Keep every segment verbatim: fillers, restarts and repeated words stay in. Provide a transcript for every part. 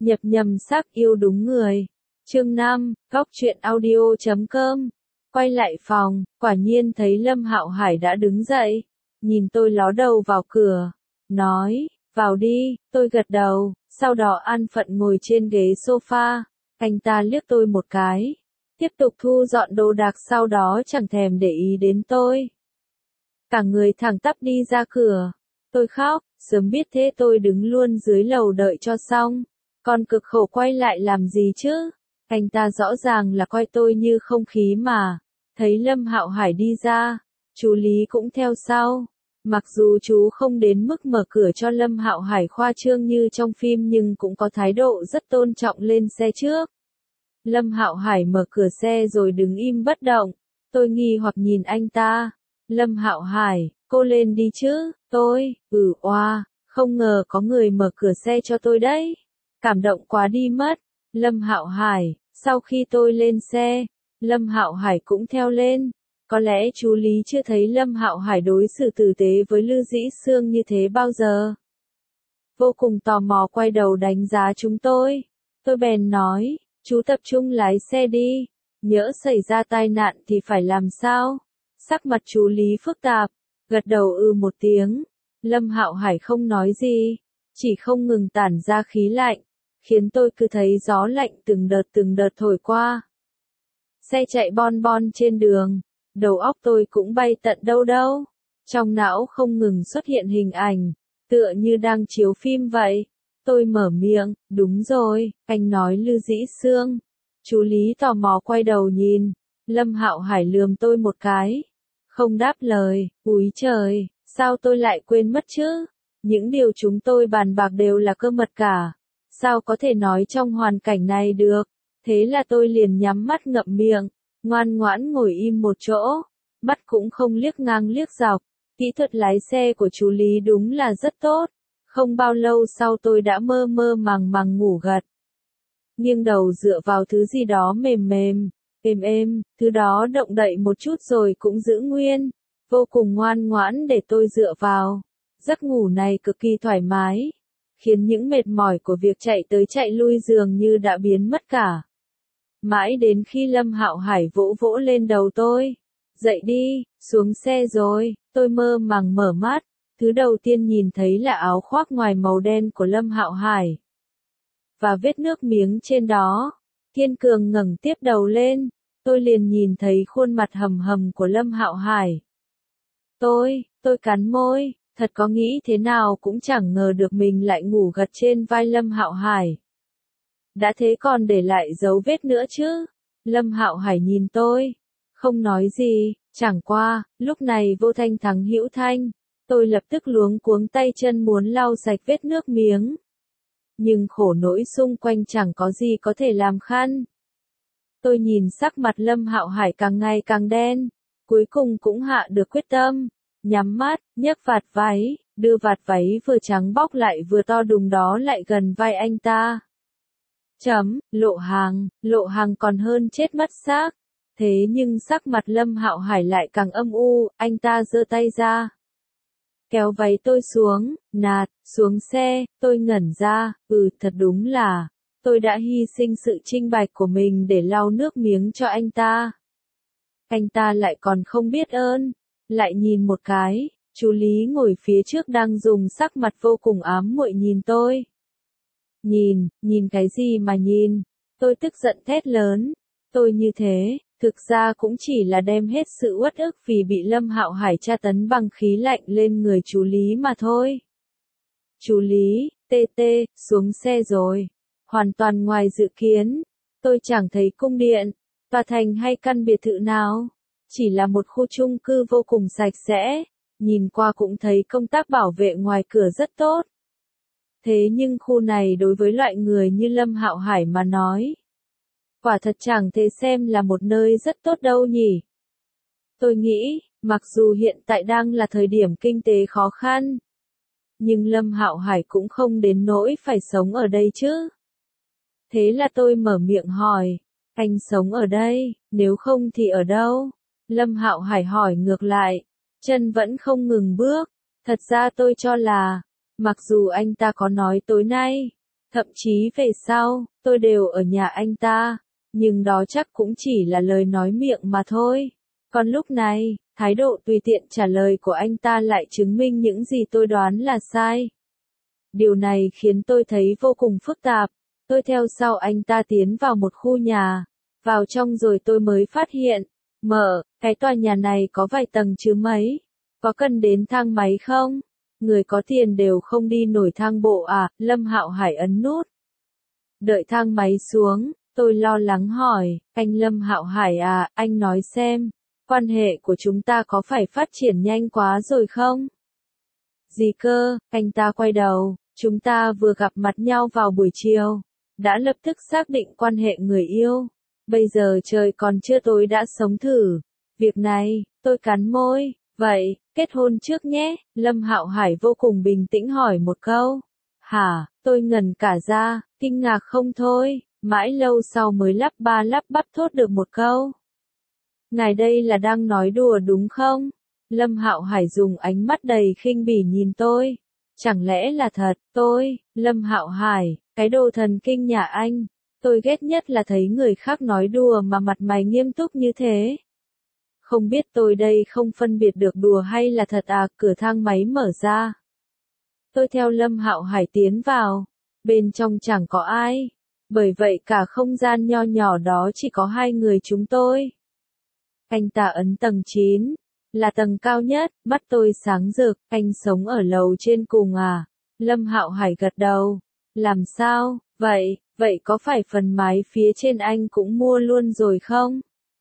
Nhập nhầm sắc yêu đúng người. Chương năm, góc truyện audio chấm com. Quay lại phòng, quả nhiên thấy Lâm Hạo Hải đã đứng dậy, nhìn tôi ló đầu vào cửa, nói, vào đi, tôi gật đầu, sau đó an phận ngồi trên ghế sofa, anh ta liếc tôi một cái, tiếp tục thu dọn đồ đạc sau đó chẳng thèm để ý đến tôi. Cả người thẳng tắp đi ra cửa, tôi khóc, sớm biết thế tôi đứng luôn dưới lầu đợi cho xong, còn cực khổ quay lại làm gì chứ? Anh ta rõ ràng là coi tôi như không khí mà. Thấy Lâm Hạo Hải đi ra, chú Lý cũng theo sau. Mặc dù chú không đến mức mở cửa cho Lâm Hạo Hải khoa trương như trong phim nhưng cũng có thái độ rất tôn trọng lên xe trước. Lâm Hạo Hải mở cửa xe rồi đứng im bất động. Tôi nghi hoặc nhìn anh ta. Lâm Hạo Hải, cô lên đi chứ? Tôi, ừ oa, không ngờ có người mở cửa xe cho tôi đấy. Cảm động quá đi mất. Lâm Hạo Hải, sau khi tôi lên xe, Lâm Hạo Hải cũng theo lên. Có lẽ chú Lý chưa thấy Lâm Hạo Hải đối xử tử tế với Lư Dĩ Sương như thế bao giờ. Vô cùng tò mò quay đầu đánh giá chúng tôi. Tôi bèn nói, chú tập trung lái xe đi, nhỡ xảy ra tai nạn thì phải làm sao? Sắc mặt chú Lý phức tạp, gật đầu ư một tiếng. Lâm Hạo Hải không nói gì, chỉ không ngừng tản ra khí lạnh, khiến tôi cứ thấy gió lạnh từng đợt từng đợt thổi qua. Xe chạy bon bon trên đường, đầu óc tôi cũng bay tận đâu đâu. Trong não không ngừng xuất hiện hình ảnh, tựa như đang chiếu phim vậy. Tôi mở miệng, đúng rồi, anh nói Lư Dĩ Sương. Chú Lý tò mò quay đầu nhìn, Lâm Hạo Hải lườm tôi một cái. Không đáp lời, úi trời, sao tôi lại quên mất chứ? Những điều chúng tôi bàn bạc đều là cơ mật cả. Sao có thể nói trong hoàn cảnh này được? Thế là tôi liền nhắm mắt ngậm miệng, ngoan ngoãn ngồi im một chỗ, mắt cũng không liếc ngang liếc dọc. Kỹ thuật lái xe của chú Lý đúng là rất tốt. Không bao lâu sau tôi đã mơ mơ màng màng ngủ gật. Nghiêng đầu dựa vào thứ gì đó mềm mềm, êm êm, thứ đó động đậy một chút rồi cũng giữ nguyên. Vô cùng ngoan ngoãn để tôi dựa vào. Giấc ngủ này cực kỳ thoải mái, khiến những mệt mỏi của việc chạy tới chạy lui dường như đã biến mất cả. Mãi đến khi Lâm Hạo Hải vỗ vỗ lên đầu tôi. Dậy đi, xuống xe rồi, tôi mơ màng mở mắt. Thứ đầu tiên nhìn thấy là áo khoác ngoài màu đen của Lâm Hạo Hải. Và vết nước miếng trên đó. Kiên cường ngẩng tiếp đầu lên. Tôi liền nhìn thấy khuôn mặt hầm hầm của Lâm Hạo Hải. Tôi, tôi cắn môi. Thật có nghĩ thế nào cũng chẳng ngờ được mình lại ngủ gật trên vai Lâm Hạo Hải. Đã thế còn để lại dấu vết nữa chứ. Lâm Hạo Hải nhìn tôi, không nói gì, chẳng qua, lúc này vô thanh thắng hữu thanh. Tôi lập tức luống cuống tay chân muốn lau sạch vết nước miếng. Nhưng khổ nỗi xung quanh chẳng có gì có thể làm khăn. Tôi nhìn sắc mặt Lâm Hạo Hải càng ngày càng đen, cuối cùng cũng hạ được quyết tâm. Nhắm mắt, nhấc vạt váy, đưa vạt váy vừa trắng bóc lại vừa to đùng đó lại gần vai anh ta. Chấm, Lộ Hàng, Lộ Hàng còn hơn chết mất xác. Thế nhưng sắc mặt Lâm Hạo Hải lại càng âm u, anh ta giơ tay ra. Kéo váy tôi xuống, nạt, xuống xe, tôi ngẩn ra, ừ thật đúng là, tôi đã hy sinh sự trinh bạch của mình để lau nước miếng cho anh ta. Anh ta lại còn không biết ơn. Lại nhìn một cái, chú Lý ngồi phía trước đang dùng sắc mặt vô cùng ám muội nhìn tôi. Nhìn, nhìn cái gì mà nhìn? Tôi tức giận thét lớn. Tôi như thế, thực ra cũng chỉ là đem hết sự uất ức vì bị Lâm Hạo Hải tra tấn bằng khí lạnh lên người chú Lý mà thôi. Chú Lý, tê tê, xuống xe rồi. Hoàn toàn ngoài dự kiến. Tôi chẳng thấy cung điện, tòa thành hay căn biệt thự nào. Chỉ là một khu chung cư vô cùng sạch sẽ, nhìn qua cũng thấy công tác bảo vệ ngoài cửa rất tốt. Thế nhưng khu này đối với loại người như Lâm Hạo Hải mà nói, quả thật chẳng thể xem là một nơi rất tốt đâu nhỉ. Tôi nghĩ, mặc dù hiện tại đang là thời điểm kinh tế khó khăn, nhưng Lâm Hạo Hải cũng không đến nỗi phải sống ở đây chứ. Thế là tôi mở miệng hỏi, anh sống ở đây, nếu không thì ở đâu? Lâm Hạo Hải hỏi ngược lại, chân vẫn không ngừng bước. Thật ra tôi cho là, mặc dù anh ta có nói tối nay, Thậm chí về sau, tôi đều ở nhà anh ta, nhưng đó chắc cũng chỉ là lời nói miệng mà thôi. Còn lúc này, thái độ tùy tiện trả lời của anh ta lại chứng minh những gì tôi đoán là sai. Điều này khiến tôi thấy vô cùng phức tạp. Tôi theo sau anh ta tiến vào một khu nhà. Vào trong rồi tôi mới phát hiện, mở, cái tòa nhà này có vài tầng chứ mấy. Có cần đến thang máy không? Người có tiền đều không đi nổi thang bộ à? Lâm Hạo Hải ấn nút. Đợi thang máy xuống, tôi lo lắng hỏi, anh Lâm Hạo Hải à, anh nói xem, quan hệ của chúng ta có phải phát triển nhanh quá rồi không? Gì cơ? Anh ta quay đầu, chúng ta vừa gặp mặt nhau vào buổi chiều, đã lập tức xác định quan hệ người yêu. Bây giờ trời còn chưa tối đã sống thử. Việc này, tôi cắn môi, vậy, kết hôn trước nhé, Lâm Hạo Hải vô cùng bình tĩnh hỏi một câu. Hả, tôi ngẩn cả ra, kinh ngạc không thôi, mãi lâu sau mới lắp ba lắp bắp thốt được một câu. Ngài đây là đang nói đùa đúng không? Lâm Hạo Hải dùng ánh mắt đầy khinh bỉ nhìn tôi. Chẳng lẽ là thật, tôi, Lâm Hạo Hải, cái đồ thần kinh nhà anh. Tôi ghét nhất là thấy người khác nói đùa mà mặt mày nghiêm túc như thế. Không biết tôi đây không phân biệt được đùa hay là thật à, cửa thang máy mở ra. Tôi theo Lâm Hạo Hải tiến vào, bên trong chẳng có ai, bởi vậy cả không gian nho nhỏ đó chỉ có hai người chúng tôi. Anh ta ấn tầng chín, là tầng cao nhất, mắt tôi sáng rực, anh sống ở lầu trên cùng à? Lâm Hạo Hải gật đầu, làm sao, vậy, vậy có phải phần mái phía trên anh cũng mua luôn rồi không?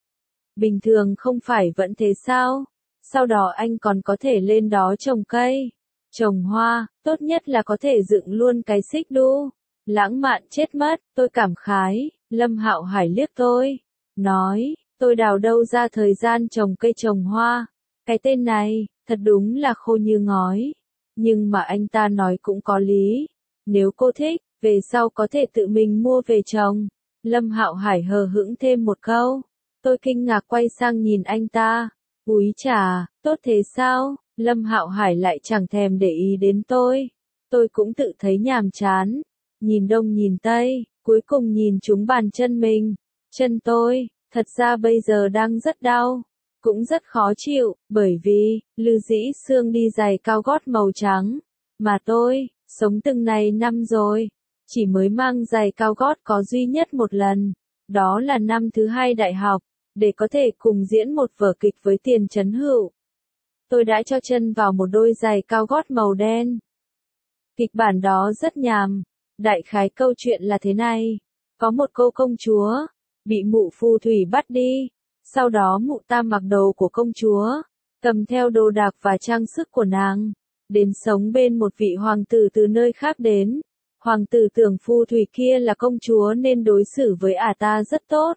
Bình thường không phải vẫn thế sao? Sau đó anh còn có thể lên đó trồng cây, trồng hoa, tốt nhất là có thể dựng luôn cái xích đu. Lãng mạn chết mất, tôi cảm khái. Lâm Hạo Hải liếc tôi, nói, tôi đào đâu ra thời gian trồng cây trồng hoa. Cái tên này, thật đúng là khô như ngói. Nhưng mà anh ta nói cũng có lý. Nếu cô thích, về sau có thể tự mình mua về trồng. Lâm Hạo Hải hờ hững thêm một câu. Tôi kinh ngạc quay sang nhìn anh ta. Úi chà, tốt thế sao? Lâm Hạo Hải lại chẳng thèm để ý đến tôi. Tôi cũng tự thấy nhàm chán. Nhìn đông nhìn tây, cuối cùng nhìn chúng bàn chân mình. Chân tôi, thật ra bây giờ đang rất đau. Cũng rất khó chịu, bởi vì, Lư Dĩ Sương đi giày cao gót màu trắng. Mà tôi, sống từng này năm rồi, chỉ mới mang giày cao gót có duy nhất một lần. Đó là năm thứ hai đại học, để có thể cùng diễn một vở kịch với Tiền Chấn Hữu. Tôi đã cho chân vào một đôi giày cao gót màu đen. Kịch bản đó rất nhàm. Đại khái câu chuyện là thế này. Có một cô công chúa, bị mụ phù thủy bắt đi. Sau đó mụ ta mặc đồ của công chúa, cầm theo đồ đạc và trang sức của nàng, đến sống bên một vị hoàng tử từ nơi khác đến. Hoàng tử tưởng phù thủy kia là công chúa nên đối xử với ả ta rất tốt.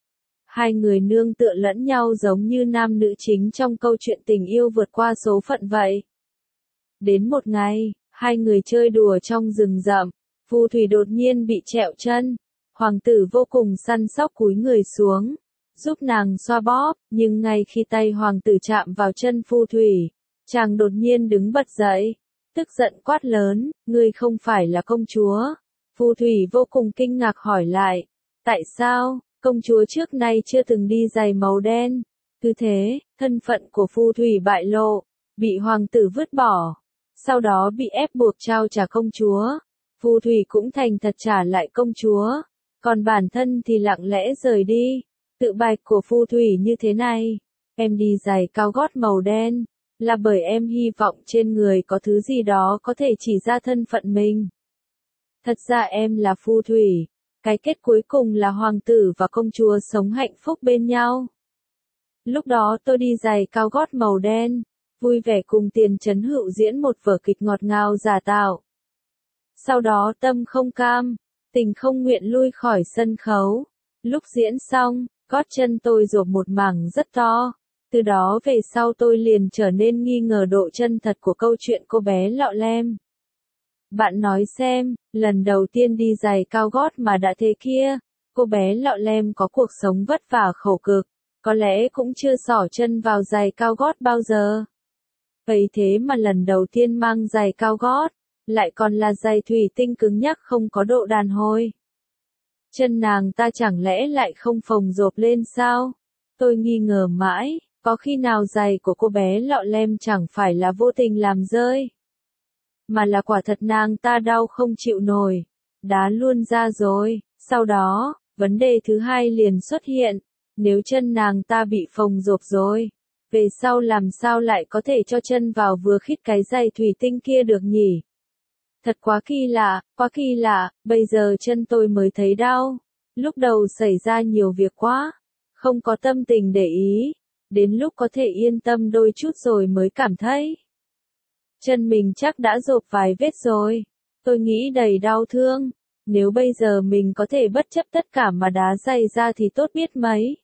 Hai người nương tựa lẫn nhau giống như nam nữ chính trong câu chuyện tình yêu vượt qua số phận vậy. Đến một ngày, hai người chơi đùa trong rừng rậm, phù thủy đột nhiên bị trẹo chân. Hoàng tử vô cùng săn sóc cúi người xuống, giúp nàng xoa bóp, nhưng ngay khi tay hoàng tử chạm vào chân phù thủy, chàng đột nhiên đứng bật dậy, tức giận quát lớn, ngươi không phải là công chúa. Phù thủy vô cùng kinh ngạc hỏi lại, tại sao, công chúa trước nay chưa từng đi giày màu đen. Cứ thế, thân phận của phù thủy bại lộ, bị hoàng tử vứt bỏ, sau đó bị ép buộc trao trả công chúa. Phù thủy cũng thành thật trả lại công chúa, còn bản thân thì lặng lẽ rời đi. Tự bạch của phù thủy như thế này, em đi giày cao gót màu đen, là bởi em hy vọng trên người có thứ gì đó có thể chỉ ra thân phận mình. Thật ra em là phù thủy, cái kết cuối cùng là hoàng tử và công chúa sống hạnh phúc bên nhau. Lúc đó tôi đi giày cao gót màu đen, vui vẻ cùng Tiền Chấn Hữu diễn một vở kịch ngọt ngào giả tạo. Sau đó tâm không cam, tình không nguyện lui khỏi sân khấu. Lúc diễn xong, gót chân tôi rộp một mảng rất to. Từ đó về sau tôi liền trở nên nghi ngờ độ chân thật của câu chuyện cô bé lọ lem. Bạn nói xem, lần đầu tiên đi giày cao gót mà đã thế kia, cô bé lọ lem có cuộc sống vất vả khổ cực, có lẽ cũng chưa xỏ chân vào giày cao gót bao giờ. Vậy thế mà lần đầu tiên mang giày cao gót, lại còn là giày thủy tinh cứng nhắc không có độ đàn hồi. Chân nàng ta chẳng lẽ lại không phồng rộp lên sao? Tôi nghi ngờ mãi, có khi nào giày của cô bé lọ lem chẳng phải là vô tình làm rơi, mà là quả thật nàng ta đau không chịu nổi, đá luôn ra rồi. Sau đó, vấn đề thứ hai liền xuất hiện, nếu chân nàng ta bị phồng rộp rồi, về sau làm sao lại có thể cho chân vào vừa khít cái giày thủy tinh kia được nhỉ? Thật quá kỳ lạ, quá kỳ lạ, bây giờ chân tôi mới thấy đau. Lúc đầu xảy ra nhiều việc quá, không có tâm tình để ý, đến lúc có thể yên tâm đôi chút rồi mới cảm thấy chân mình chắc đã rộp vài vết rồi. Tôi nghĩ đầy đau thương, nếu bây giờ mình có thể bất chấp tất cả mà đá giày ra thì tốt biết mấy.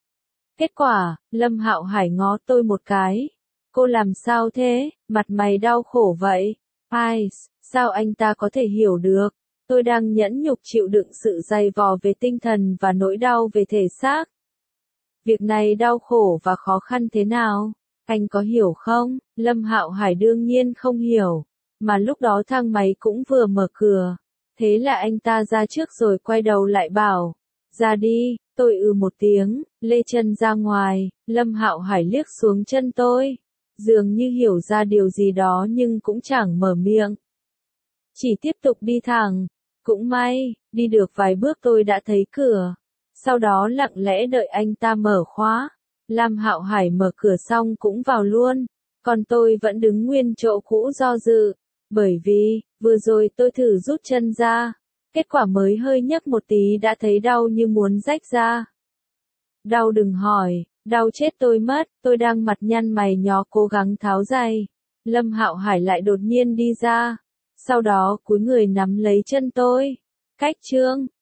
Kết quả, Lâm Hạo Hải ngó tôi một cái. Cô làm sao thế, mặt mày đau khổ vậy? Ai, sao anh ta có thể hiểu được? Tôi đang nhẫn nhục chịu đựng sự dày vò về tinh thần và nỗi đau về thể xác. Việc này đau khổ và khó khăn thế nào? Anh có hiểu không? Lâm Hạo Hải đương nhiên không hiểu. Mà lúc đó thang máy cũng vừa mở cửa. Thế là anh ta ra trước rồi quay đầu lại bảo. Ra đi, tôi ừ một tiếng, lê chân ra ngoài. Lâm Hạo Hải liếc xuống chân tôi. Dường như hiểu ra điều gì đó nhưng cũng chẳng mở miệng. Chỉ tiếp tục đi thẳng. Cũng may, đi được vài bước tôi đã thấy cửa. Sau đó lặng lẽ đợi anh ta mở khóa. Lâm Hạo Hải mở cửa xong cũng vào luôn. Còn tôi vẫn đứng nguyên chỗ cũ do dự. Bởi vì, vừa rồi tôi thử rút chân ra. Kết quả mới hơi nhấc một tí đã thấy đau như muốn rách ra. Đau đừng hỏi, đau chết tôi mất. Tôi đang mặt nhăn mày nhó cố gắng tháo giày. Lâm Hạo Hải lại đột nhiên đi ra. Sau đó cúi người nắm lấy chân tôi. Cách chương